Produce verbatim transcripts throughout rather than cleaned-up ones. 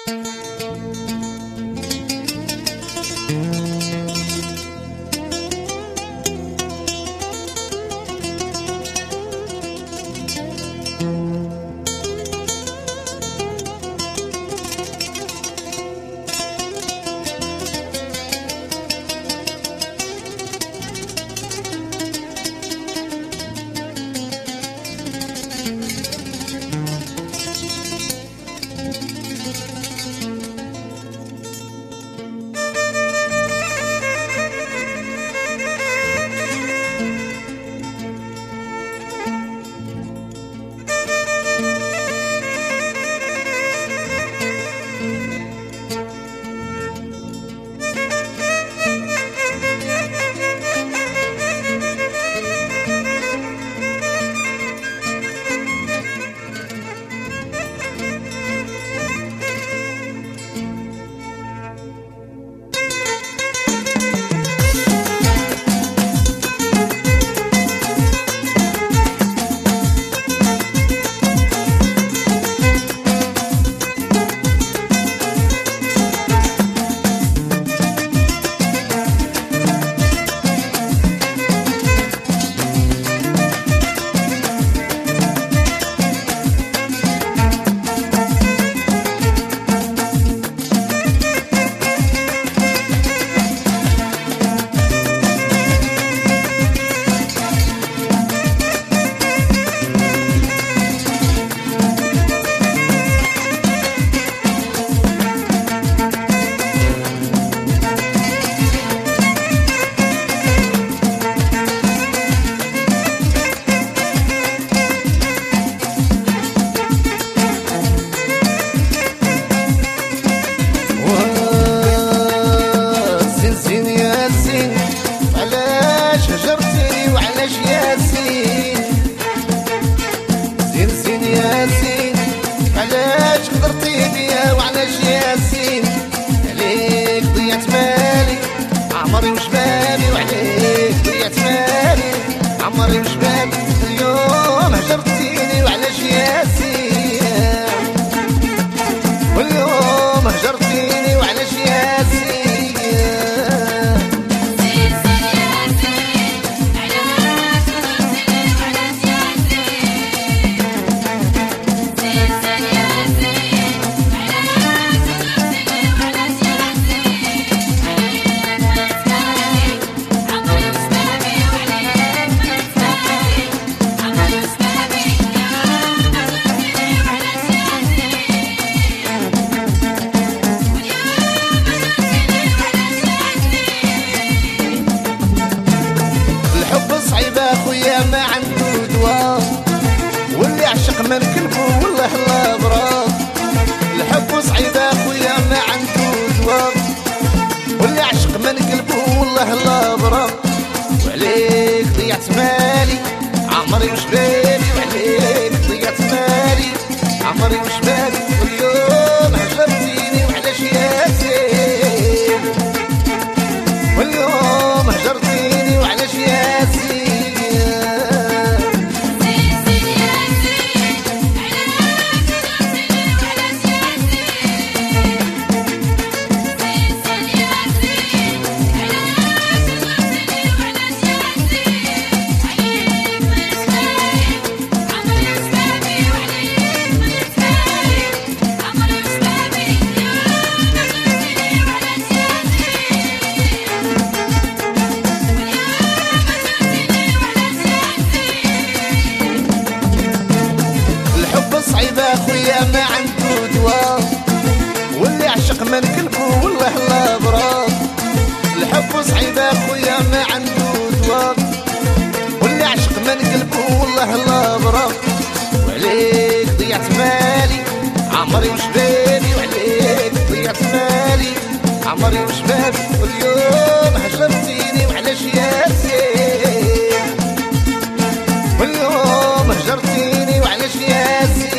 عمري وشباب اليوم هجرتيني وعلاش ياسين، واليوم هجرتيني وعلاش ياسين. ما عنده دواء واللي يعشق من قلبه والله لا برا. الحب صعيب اخويا ما عنده دواء واللي يعشق من قلبه والله لا برا. وعليك ضيعت مالي عمري وشبابي، وعليك ضيعت مالي عمري وشبابي، واليوم هجرتيني وعلاش ياسين، واليوم هجرتيني وعلاش ياسين. صعيب اخويا ما عنده دواء واللي يعشق من قلبه والله لا برا. الحب صعيب اخويا ما عنده دواء واللي يعشق من قلبه والله لا برا. وعليك ضيعت مالي عمري وشبابي، وعليك ضيعت مالي عمري وشبابي، واليوم هجرتيني وعلاش ياسين، واليوم هجرتيني وعلاش ياسين.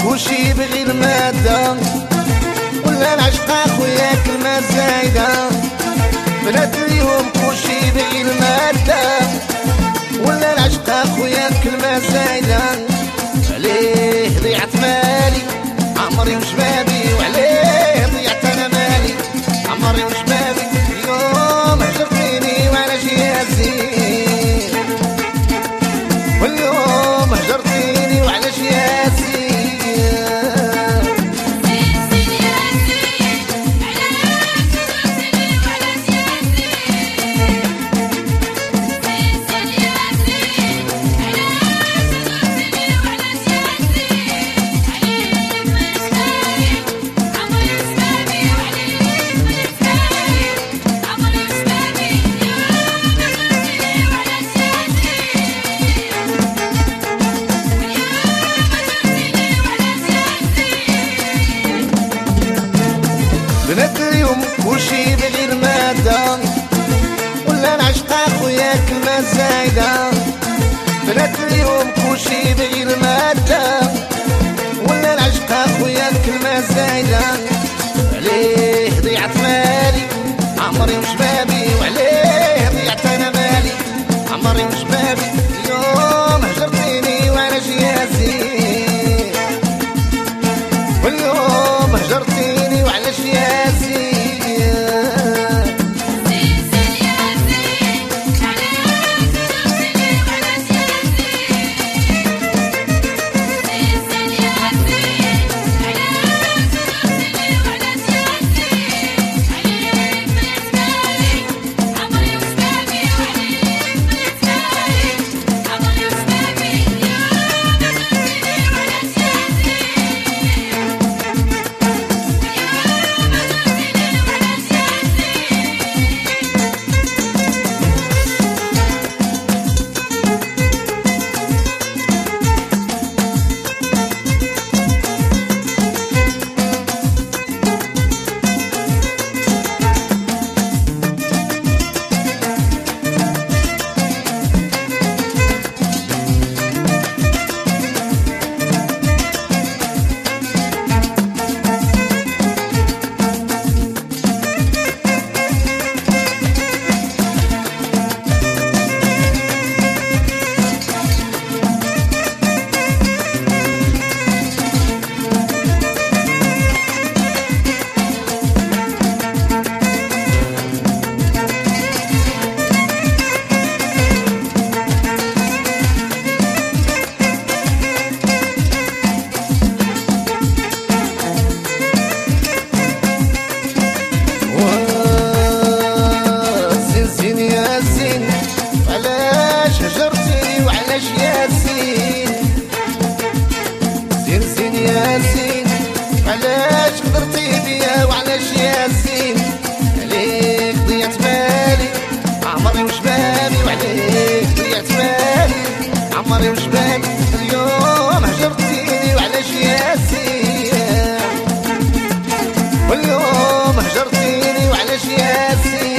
كلشي بغي المادة، ولا العشق اخويا كلمة زايدة. بنات اليوم كلشي بغي المادة، ولا العشق اخويا كلمة زايدة. عليه ضيعت مالي عمري وشبابي، وعليه ضيعت انا مالي عمري وشبابي. اليوم هجرتيني وعلاش يا زين، واليوم هجرتيني وعلاش يا زين. بنات اليوم كلشي بغي المادة، ولا العشق اخويا كلمة زايدة. بنات اليوم كلشي بغي المادة، ولا العشق اخويا كلمة زايدة. عليه ضيعت مالي عمري وشبابي، وعليه ضيعت انا مالي عمري وشبابي. اليوم هجرتيني وعلاش يا زين، واليوم هجرتيني وعلاش يا زين. علاش غدرتي بيا وعلاش يا زين. عليك ضيعت مالي عمري وشبابي، وعليك ضيعت مالي عمري وشبابي. اليوم هجرتيني وعلاش يا زين، واليوم هجرتيني وعلاش يا زين.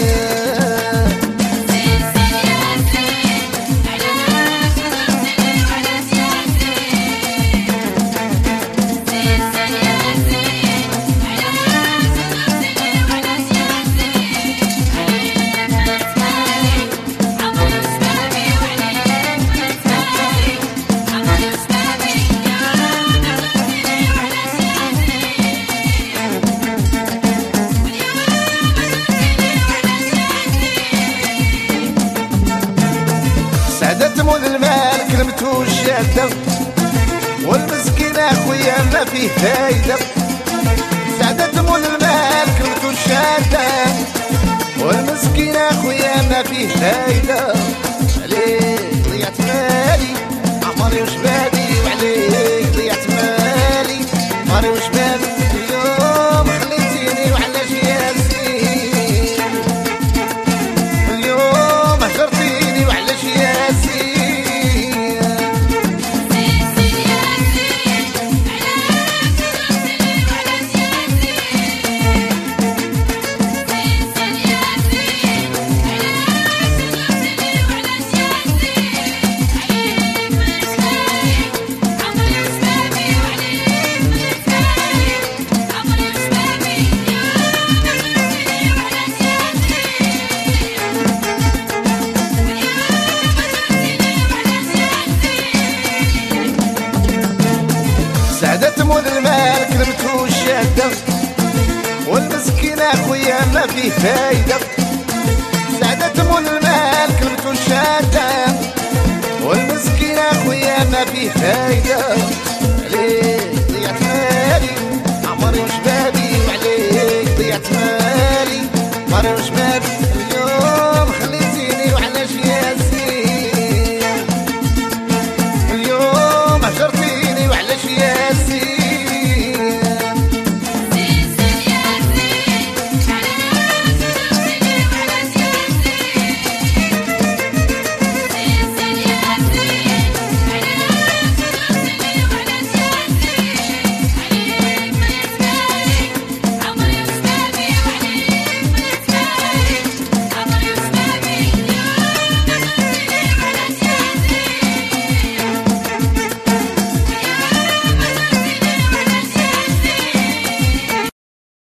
سعدت مول المال كلمته الشادة، والمسكين اخويا ما فيه فايدة. سعدت مول المال كلمته الشادة، والمسكين اخويا ما فيه فايدة. عليك ضيعت مالي عمري وشبابي، وعليك ضيعت مالي عمري وشبابي. اليوم خليتيني وعلاش يا زين، اليوم هجرتيني وعلاش يا زين. شادة والمسكين اخويا ما فيه فايدة سعدة مول المال كلمته شادة والمسكين اخويا ما فيه فايدة